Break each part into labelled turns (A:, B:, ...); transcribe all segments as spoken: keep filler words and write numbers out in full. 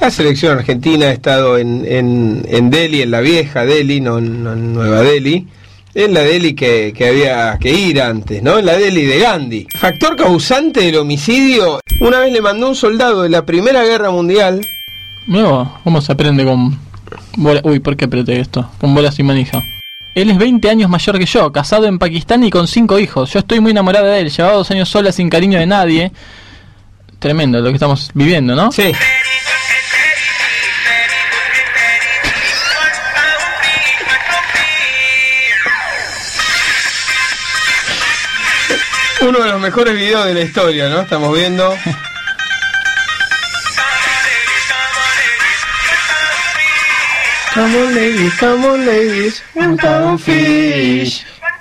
A: La selección argentina ha estado en, en, en Delhi, en la vieja Delhi, no, no en Nueva Delhi, en la Delhi que, que había que ir antes, ¿no? En la Delhi de Gandhi. Factor causante del homicidio, una vez le mandó un soldado de la Primera Guerra Mundial.
B: Mirá vos, ¿cómo se aprende con bola? Uy, ¿por qué apreté esto? Con bolas y manija. Él es veinte años mayor que yo, casado en Pakistán y con cinco hijos. Yo estoy muy enamorada de él, llevaba dos años sola sin cariño de nadie. Tremendo lo que estamos viviendo, ¿no?
A: Sí. Uno de los mejores videos de la historia, ¿no? Estamos viendo. Come on ladies, come on ladies, come fish.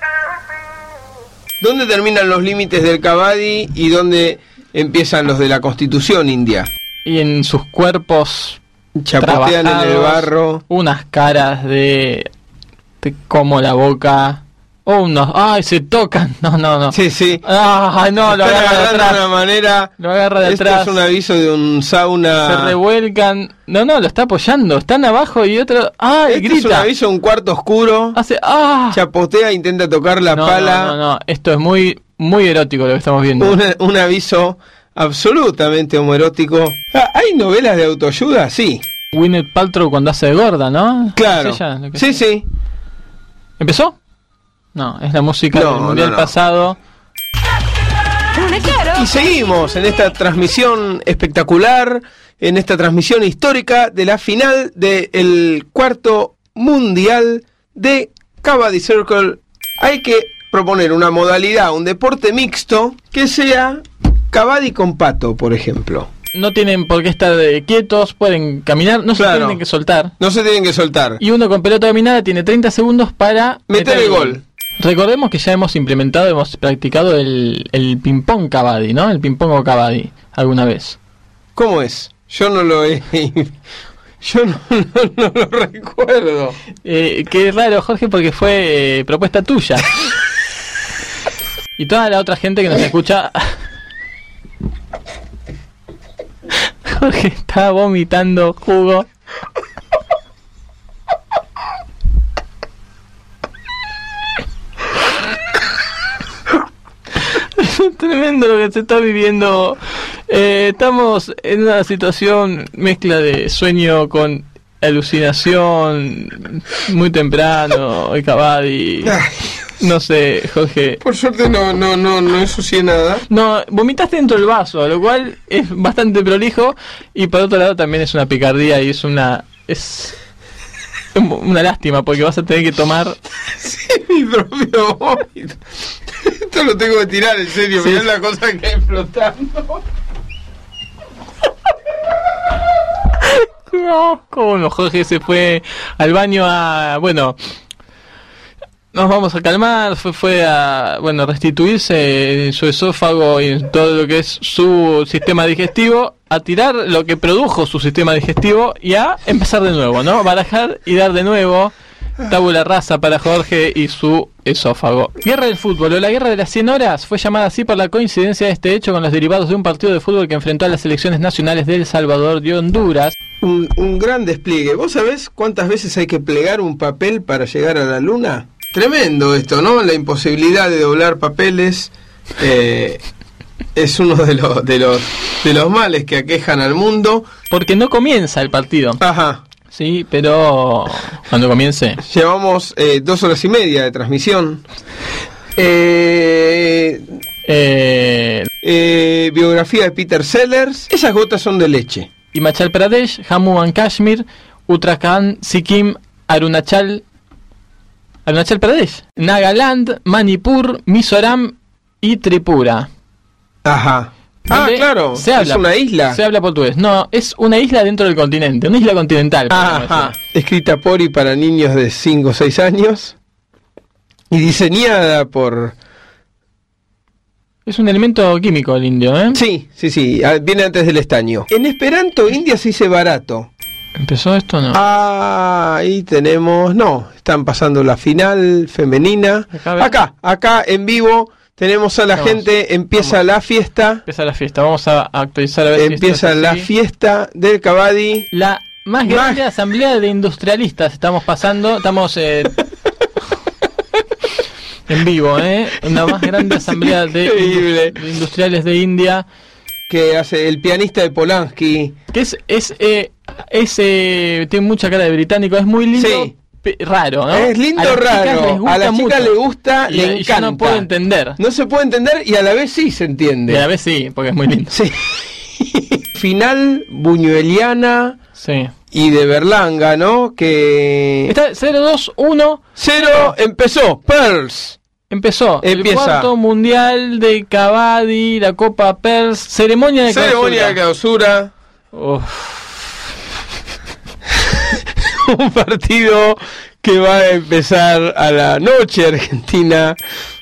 A: ¿Dónde terminan los límites del kabaddi y dónde empiezan los de la Constitución india?
B: Y en sus cuerpos
A: chapotean en el barro.
B: Unas caras de... de como la boca... Oh, unos... ¡Ay, se tocan! No, no, no.
A: Sí, sí.
B: ¡Ah, no! Lo agarra de atrás.
A: De una manera...
B: Lo agarra de
A: Esto
B: atrás.
A: Es un aviso de un sauna...
B: Se revuelcan. No, no, lo está apoyando. Están abajo y otro... ¡Ay,
A: este
B: grita!
A: Es un aviso de un cuarto oscuro.
B: Hace... ¡Ah!
A: Chapotea, intenta tocar la
B: no,
A: pala.
B: No, no, no. Esto es muy, muy erótico lo que estamos viendo.
A: Un, un aviso absolutamente homoerótico. Ah, ¿hay novelas de autoayuda? Sí.
B: Gwyneth Paltrow cuando hace de gorda, ¿no?
A: Claro.
B: ¿Es ella?
A: Sí, sí.
B: ¿Empezó? No, es la música
A: no,
B: del mundial
A: no, no.
B: pasado.
A: Y seguimos en esta transmisión espectacular, en esta transmisión histórica de la final del cuarto mundial de Kabaddi Circle. Hay que proponer una modalidad, un deporte mixto que sea Kabaddi con pato, por ejemplo.
B: No tienen por qué estar eh, quietos, pueden caminar, no
A: Claro.
B: se tienen que soltar.
A: No se tienen que soltar.
B: Y uno con pelota dominada tiene treinta segundos para
A: meter el gol.
B: Recordemos que ya hemos implementado, hemos practicado el, el ping-pong kabaddi, ¿no? El ping-pong o kabaddi, alguna vez.
A: ¿Cómo es? Yo no lo he... Yo no, no, no lo recuerdo.
B: Eh, qué raro, Jorge, porque fue eh, propuesta tuya. Y toda la otra gente que nos escucha... Jorge está vomitando jugo. Es tremendo lo que se está viviendo. Eh, estamos en una situación mezcla de sueño con alucinación, muy temprano, el kabaddi. No sé, Jorge.
A: Por suerte no, no, no, no ensucié nada.
B: No, vomitaste dentro del vaso, lo cual es bastante prolijo. Y por otro lado también es una picardía y es una... es una lástima porque vas a tener que tomar...
A: Sí, mi propio vómito. Esto lo tengo que tirar, en serio.
B: Sí.
A: Mirá la cosa que hay flotando.
B: No, cómo no, Jorge se fue al baño a... bueno... Nos vamos a calmar, fue, fue a bueno restituirse en su esófago y en todo lo que es su sistema digestivo, a tirar lo que produjo su sistema digestivo y a empezar de nuevo, ¿no? Barajar y dar de nuevo. Tabula rasa para Jorge y su esófago. Guerra del fútbol o la guerra de las cien horas fue llamada así por la coincidencia de este hecho con los derivados de un partido de fútbol que enfrentó a las selecciones nacionales de El Salvador y Honduras.
A: Un, un gran despliegue. ¿Vos sabés cuántas veces hay que plegar un papel para llegar a la luna? Tremendo esto, ¿no? La imposibilidad de doblar papeles eh, es uno de los, de los de los males que aquejan al mundo.
B: Porque no comienza el partido.
A: Ajá.
B: Sí, pero cuando comience.
A: Llevamos eh, dos horas y media de transmisión. Eh,
B: eh,
A: eh, biografía de Peter Sellers. Esas gotas son de leche.
B: Himachal Pradesh, Jammu and Kashmir, Uttarakhand, Sikkim, Arunachal... Arunachal Pradesh, Nagaland, Manipur, Mizoram y Tripura.
A: Ajá. Ah, claro,
B: se habla,
A: es una isla.
B: Se habla portugués. No, es una isla dentro del continente, una isla continental.
A: Ajá. Escrita por y para niños de cinco o seis años. Y diseñada por...
B: Es un elemento químico el indio, ¿eh?
A: Sí, sí, sí, viene antes del estaño. En Esperanto, India se dice barato.
B: ¿Empezó esto o no?
A: Ah, ahí tenemos... No, están pasando la final femenina. Acá, acá en vivo Tenemos a la
B: Vamos.
A: gente, empieza
B: Vamos.
A: la fiesta.
B: Empieza la fiesta. Vamos a actualizar a ver si esto
A: Empieza
B: es
A: la
B: así.
A: fiesta del Cavadi.
B: La más grande
A: Más-
B: asamblea de industrialistas estamos pasando. Estamos eh, en vivo, ¿eh? Una más grande asamblea de,
A: Increíble.
B: indu- de industriales de India.
A: Que hace el pianista de Polanski.
B: Que es, es, eh, es eh, tiene mucha cara de británico. Es muy lindo.
A: Sí.
B: pe- Raro, ¿no?
A: Es lindo,
B: A las chicas les
A: raro.
B: gusta
A: A las chicas
B: mucho.
A: le gusta,
B: Y-
A: le
B: y
A: encanta.
B: yo no puedo entender.
A: No se puede entender y a la vez sí se entiende.
B: Y a la vez sí, porque es muy lindo.
A: Sí. Final buñueliana
B: Sí.
A: y de Berlanga, ¿no? Que...
B: Está cero dos uno.
A: Cero empezó. Pearls.
B: Empezó
A: Empieza.
B: el cuarto mundial de Cavadi, la Copa Pers, ceremonia de
A: Ceremonia de
B: clausura.
A: clausura.
B: Uf.
A: Un partido que va a empezar a la noche argentina